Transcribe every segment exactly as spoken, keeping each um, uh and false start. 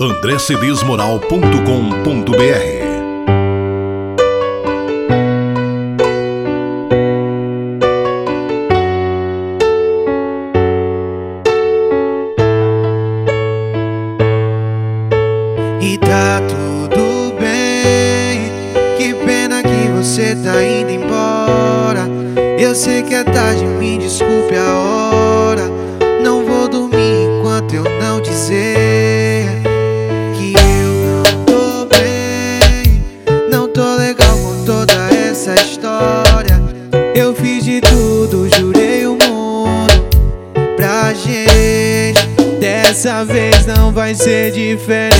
andré cedês moral ponto com ponto br. E tá tudo bem, que pena que você tá indo embora. Eu sei que é tarde, me desculpe a hora. Não vou dormir enquanto eu não dizer que eu não tô bem. Não tô legal com toda essa história. Eu fiz de tudo, jurei o mundo pra gente. Dessa vez não vai ser diferente.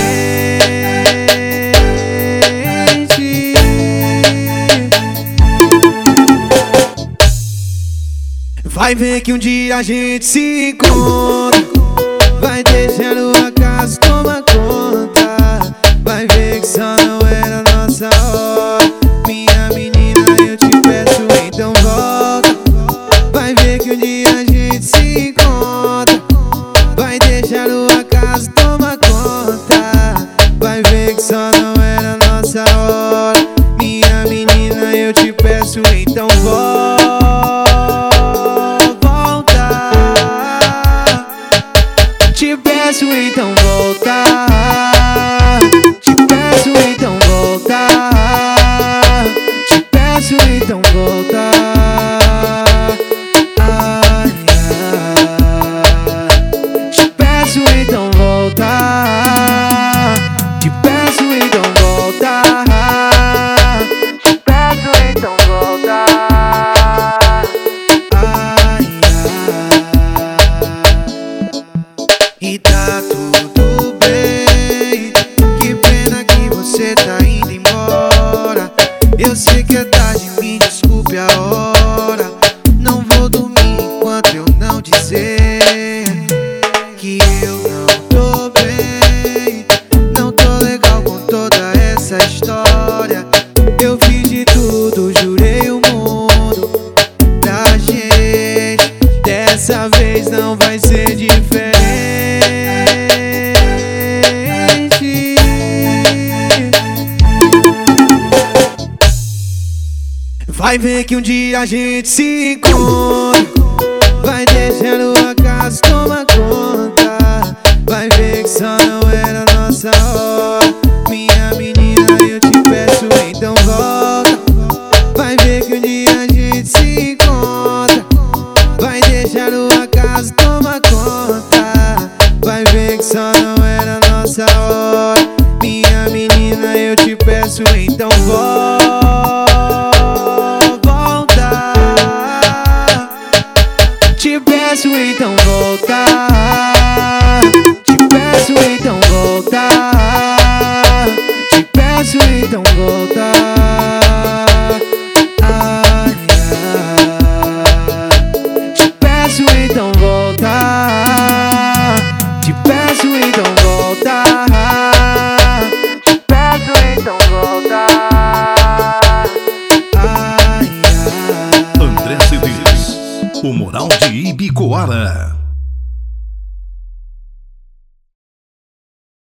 Vai ver que um dia a gente se encontra. Vai deixando a casa tomar conta. Vai ver que só não era nossa hora. Minha menina, eu te peço, então volta. Vai ver que um dia a gente se encontra. Vai deixando a casa tomar conta. Vai ver que só não era nossa hora. Minha menina, eu te peço, então volta. Te peço, então volta. Te peço, então volta. Te peço, então volta. Ai, ai. Te peço, então volta. Te peço, então volta. Te peço, então volta. Ai, ai. E tá tudo bem, que pena que você tá indo embora. Eu sei que é tarde, me desculpe a hora. Não vou dormir enquanto eu não dizer que eu não tô bem. Não tô legal com toda essa história. Eu fiz de tudo, jurei o mundo pra gente. Dessa vez não vai ser diferente. Vai ver que um dia a gente se encontra. Vai deixando a casa tomar conta. Vai ver que só não era nossa hora. Minha menina, eu te peço, então volta. Vai ver que um dia a gente se encontra. Vai deixando a casa tomar conta. Vai ver que só não era nossa hora. Minha menina, eu te peço, então volta. Te peço, então volta. Te peço, então volta. Te peço, então volta. Ai, ai. Te peço, então volta. Te peço, então volta. Te peço, então volta. Ai, ai. André Cedês, o moral de Ibicoara.